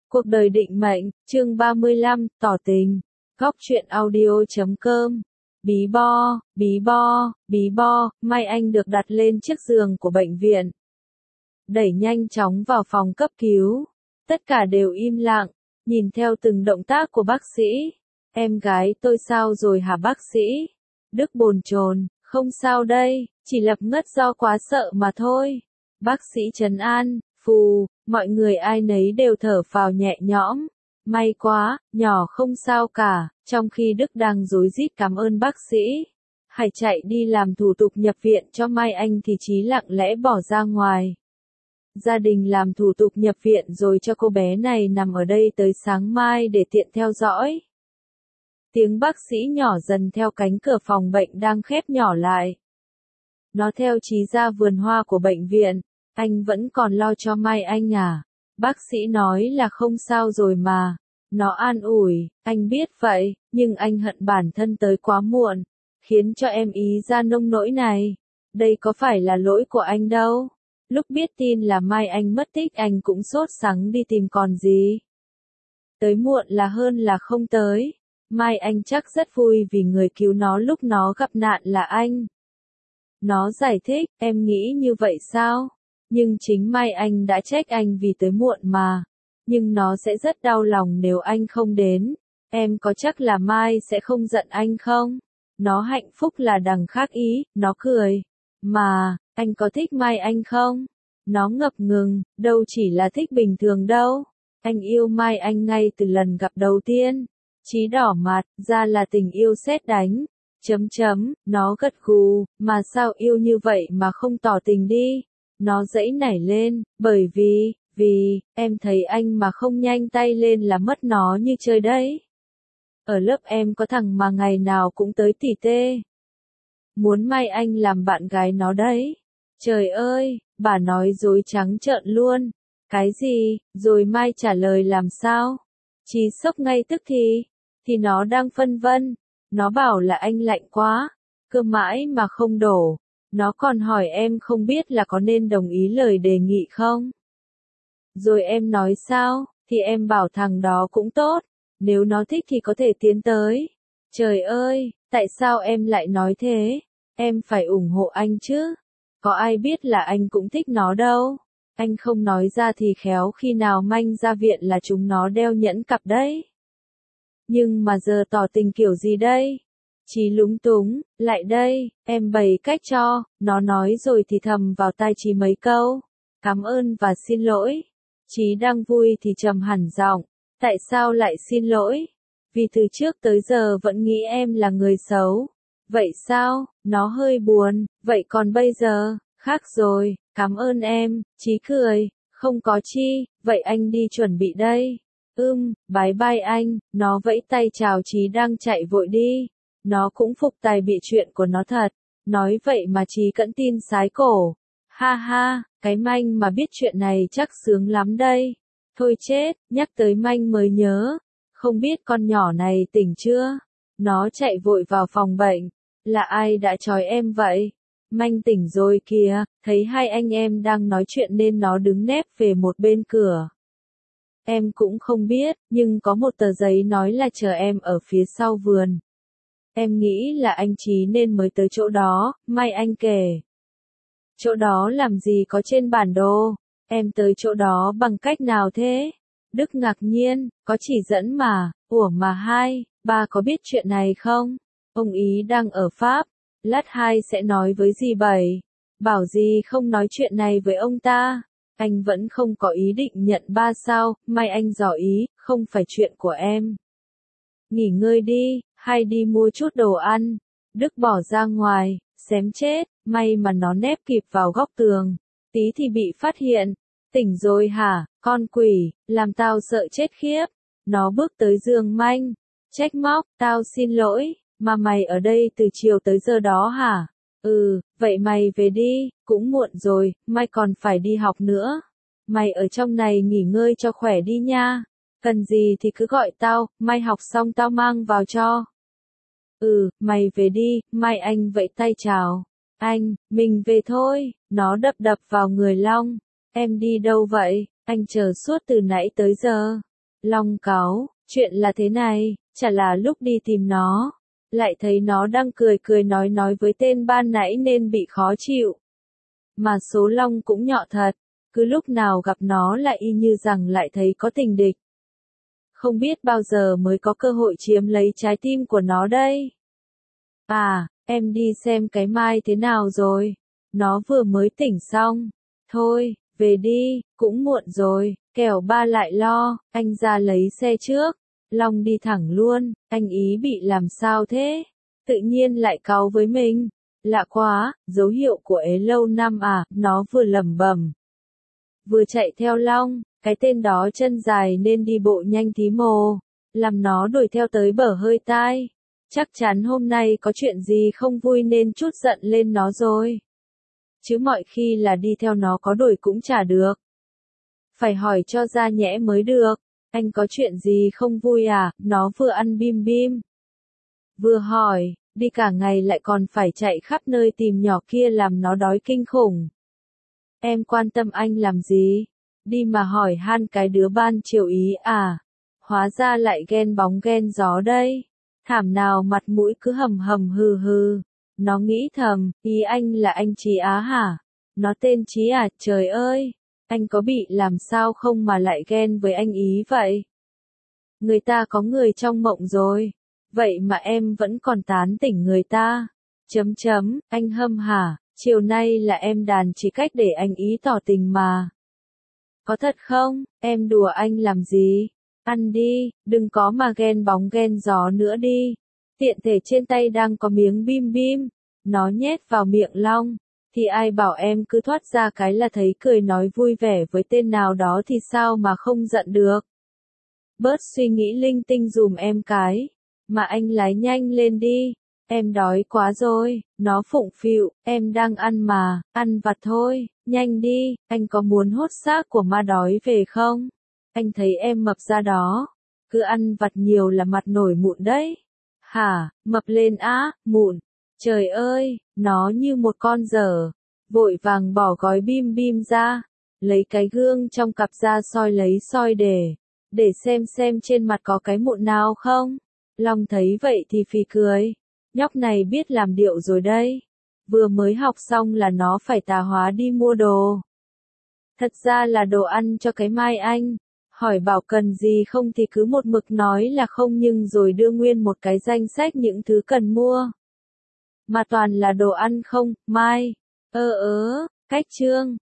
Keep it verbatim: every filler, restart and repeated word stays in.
Cuộc đời định mệnh, chương ba mươi lăm, tỏ tình. Góc truyện audio chấm com. Bí bo, bí bo, bí bo, Mai Anh được đặt lên chiếc giường của bệnh viện. Đẩy nhanh chóng vào phòng cấp cứu. Tất cả đều im lặng, nhìn theo từng động tác của bác sĩ. Em gái tôi sao rồi hả bác sĩ? Đức bồn chồn, không sao đây, chỉ lập ngất do quá sợ mà thôi. Bác sĩ trấn an, phù, mọi người ai nấy đều thở phào nhẹ nhõm. May quá, nhỏ không sao cả, trong khi Đức đang rối rít cảm ơn bác sĩ. Hải chạy đi làm thủ tục nhập viện cho Mai Anh thì Chí lặng lẽ bỏ ra ngoài. Gia đình làm thủ tục nhập viện rồi cho cô bé này nằm ở đây tới sáng mai để tiện theo dõi. Tiếng bác sĩ nhỏ dần theo cánh cửa phòng bệnh đang khép nhỏ lại. Nó theo Chí ra vườn hoa của bệnh viện. Anh vẫn còn lo cho Mai Anh à? Bác sĩ nói là không sao rồi mà. Nó an ủi, anh biết vậy, nhưng anh hận bản thân tới quá muộn, khiến cho em ý ra nông nỗi này. Đây có phải là lỗi của anh đâu. Lúc biết tin là Mai Anh mất tích anh cũng sốt sắng đi tìm còn gì. Tới muộn là hơn là không tới. Mai Anh chắc rất vui vì người cứu nó lúc nó gặp nạn là anh. Nó giải thích, em nghĩ như vậy sao? Nhưng chính Mai Anh đã trách anh vì tới muộn mà. Nhưng nó sẽ rất đau lòng nếu anh không đến. Em có chắc là Mai sẽ không giận anh không? Nó hạnh phúc là đằng khác ý, nó cười. Mà, anh có thích Mai Anh không? Nó ngập ngừng, đâu chỉ là thích bình thường đâu. Anh yêu Mai Anh ngay từ lần gặp đầu tiên. Chí đỏ mặt, ra là tình yêu sét đánh. Chấm chấm, nó gật gù, mà sao yêu như vậy mà không tỏ tình đi? Nó giãy nảy lên, bởi vì, vì, em thấy anh mà không nhanh tay lên là mất nó như chơi đấy. Ở lớp em có thằng mà ngày nào cũng tới tỉ tê. Muốn Mai Anh làm bạn gái nó đấy. Trời ơi, bà nói dối trắng trợn luôn. Cái gì, rồi Mai trả lời làm sao? Chí sốc ngay tức thì, thì nó đang phân vân. Nó bảo là anh lạnh quá, cơm mãi mà không đổ. Nó còn hỏi em không biết là có nên đồng ý lời đề nghị không? Rồi em nói sao, thì em bảo thằng đó cũng tốt, nếu nó thích thì có thể tiến tới. Trời ơi, tại sao em lại nói thế? Em phải ủng hộ anh chứ. Có ai biết là anh cũng thích nó đâu. Anh không nói ra thì khéo khi nào manh ra viện là chúng nó đeo nhẫn cặp đấy. Nhưng mà giờ tỏ tình kiểu gì đây? Chí lúng túng, lại đây, em bày cách cho, nó nói rồi thì thầm vào tai Chí mấy câu. Cảm ơn và xin lỗi. Chí đang vui thì trầm hẳn giọng. Tại sao lại xin lỗi? Vì từ trước tới giờ vẫn nghĩ em là người xấu. Vậy sao? Nó hơi buồn, vậy còn bây giờ, khác rồi, cảm ơn em, Chí cười, không có chi, vậy anh đi chuẩn bị đây. Ưm, bye bye anh, nó vẫy tay chào Chí đang chạy vội đi. Nó cũng phục tài bị chuyện của nó thật. Nói vậy mà Chí cẫn tin sái cổ. Ha ha, cái manh mà biết chuyện này chắc sướng lắm đây. Thôi chết, nhắc tới manh mới nhớ. Không biết con nhỏ này tỉnh chưa? Nó chạy vội vào phòng bệnh. Là ai đã trói em vậy? Manh tỉnh rồi kìa, thấy hai anh em đang nói chuyện nên nó đứng nép về một bên cửa. Em cũng không biết, nhưng có một tờ giấy nói là chờ em ở phía sau vườn. Em nghĩ là anh Chí nên mới tới chỗ đó, Mai Anh kể. Chỗ đó làm gì có trên bản đồ, em tới chỗ đó bằng cách nào thế? Đức ngạc nhiên, có chỉ dẫn mà, ủa mà hai, ba có biết chuyện này không? Ông ý đang ở Pháp, lát hai sẽ nói với dì Bảy. Bảo dì không nói chuyện này với ông ta. Anh vẫn không có ý định nhận ba sao, Mai Anh dò ý, không phải chuyện của em. Nghỉ ngơi đi, hay đi mua chút đồ ăn. Đức bỏ ra ngoài, xém chết, may mà nó nép kịp vào góc tường. Tí thì bị phát hiện. Tỉnh rồi hả, con quỷ, làm tao sợ chết khiếp. Nó bước tới giường manh. Trách móc, tao xin lỗi, mà mày ở đây từ chiều tới giờ đó hả? Ừ, vậy mày về đi, cũng muộn rồi, mai còn phải đi học nữa. Mày ở trong này nghỉ ngơi cho khỏe đi nha. Cần gì thì cứ gọi tao, mai học xong tao mang vào cho. Ừ, mày về đi, Mai Anh vẫy tay chào. Anh, mình về thôi, nó đập đập vào người Long. Em đi đâu vậy, anh chờ suốt từ nãy tới giờ. Long cáu, chuyện là thế này, chả là lúc đi tìm nó, lại thấy nó đang cười cười nói nói với tên ban nãy nên bị khó chịu. Mà số Long cũng nhọ thật, cứ lúc nào gặp nó lại y như rằng lại thấy có tình địch. Không biết bao giờ mới có cơ hội chiếm lấy trái tim của nó đây. À, em đi xem cái Mai thế nào rồi, nó vừa mới tỉnh xong. Thôi, về đi, cũng muộn rồi, kẻo ba lại lo, anh ra lấy xe trước. Long đi thẳng luôn, anh ý bị làm sao thế? Tự nhiên lại cáu với mình. Lạ quá, dấu hiệu của ế lâu năm à, nó vừa lẩm bẩm, vừa chạy theo Long, cái tên đó chân dài nên đi bộ nhanh tí mồ, làm nó đuổi theo tới bở hơi tai. Chắc chắn hôm nay có chuyện gì không vui nên trút giận lên nó rồi. Chứ mọi khi là đi theo nó có đuổi cũng chả được. Phải hỏi cho ra nhẽ mới được. Anh có chuyện gì không vui à? Nó vừa ăn bim bim, vừa hỏi, đi cả ngày lại còn phải chạy khắp nơi tìm nhỏ kia làm nó đói kinh khủng. Em quan tâm anh làm gì? Đi mà hỏi han cái đứa ban chiều ý à? Hóa ra lại ghen bóng ghen gió đây. Thảm nào mặt mũi cứ hầm hầm hừ hừ. Nó nghĩ thầm, ý anh là anh Trí Á hả? Nó tên Trí à, trời ơi! Anh có bị làm sao không mà lại ghen với anh ý vậy? Người ta có người trong mộng rồi. Vậy mà em vẫn còn tán tỉnh người ta. Chấm chấm, anh hâm hả? Chiều nay là em đàn chỉ cách để anh ý tỏ tình mà. Có thật không? Em đùa anh làm gì? Ăn đi, đừng có mà ghen bóng ghen gió nữa đi. Tiện thể trên tay đang có miếng bim bim. Nó nhét vào miệng Long. Thì ai bảo em cứ thoát ra cái là thấy cười nói vui vẻ với tên nào đó thì sao mà không giận được. Bớt suy nghĩ linh tinh dùm em cái. Mà anh lái nhanh lên đi. Em đói quá rồi, nó phụng phịu, em đang ăn mà, ăn vặt thôi, nhanh đi, anh có muốn hốt xác của ma đói về không? Anh thấy em mập ra đó, cứ ăn vặt nhiều là mặt nổi mụn đấy. Hả, mập lên á, mụn, trời ơi, nó như một con dở, vội vàng bỏ gói bim bim ra, lấy cái gương trong cặp ra soi lấy soi để, để xem xem trên mặt có cái mụn nào không. Long thấy vậy thì phì cười. Nhóc này biết làm điệu rồi đây. Vừa mới học xong là nó phải tà hóa đi mua đồ. Thật ra là đồ ăn cho cái Mai anh. Hỏi bảo cần gì không thì cứ một mực nói là không nhưng rồi đưa nguyên một cái danh sách những thứ cần mua. Mà toàn là đồ ăn không, Mai. Ơ ớ, cách chương.